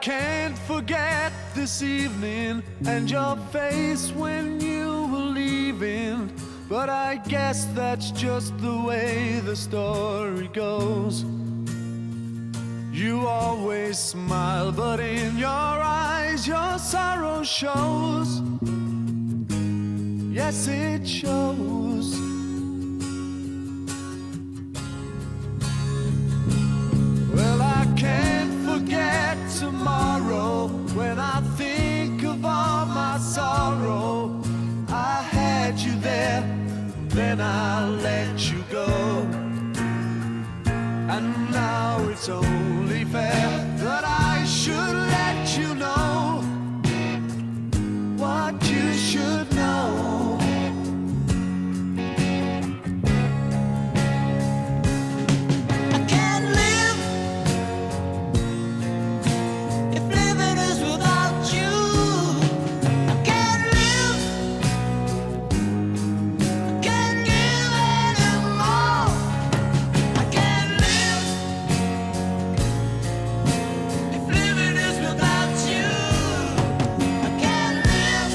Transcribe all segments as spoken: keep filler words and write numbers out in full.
can't forget this evening and your face when you were leaving, but I guess that's just the way the story goes. You always smile, but in your eyes your sorrow shows. Yes, it shows. Well, I can't forget tomorrow when I think of all my sorrow. I had you there, then I let you go, and now it's only fair that I should let you know what you should know. I can't live if living is without you. I can't live, I can't give anymore. I can't live if living is without you. I can't live,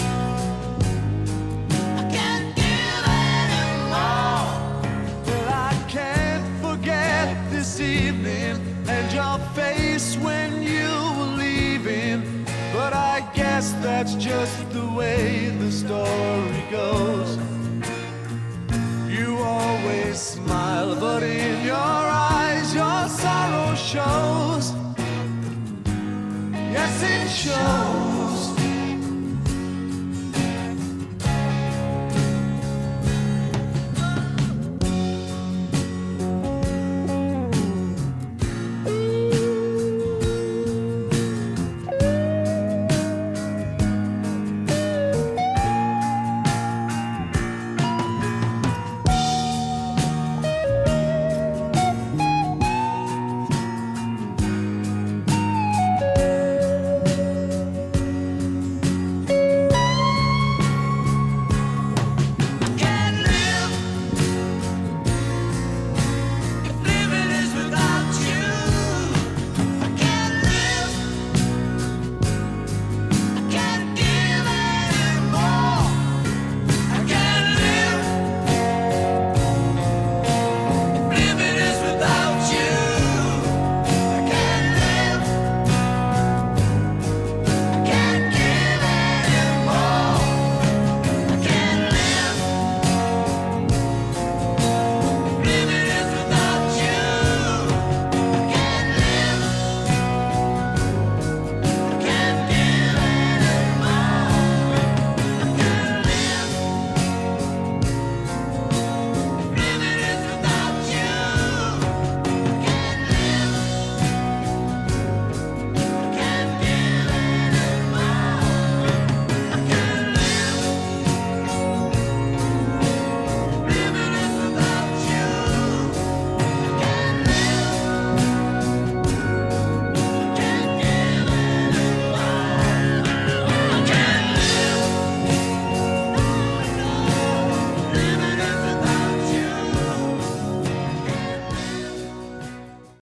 I can't give anymore. Well, I can't forget this evening and your face when you were leaving, but I guess that's just the way the story goes. You always smile, but in your eyes your sorrow shows. Yes, it shows.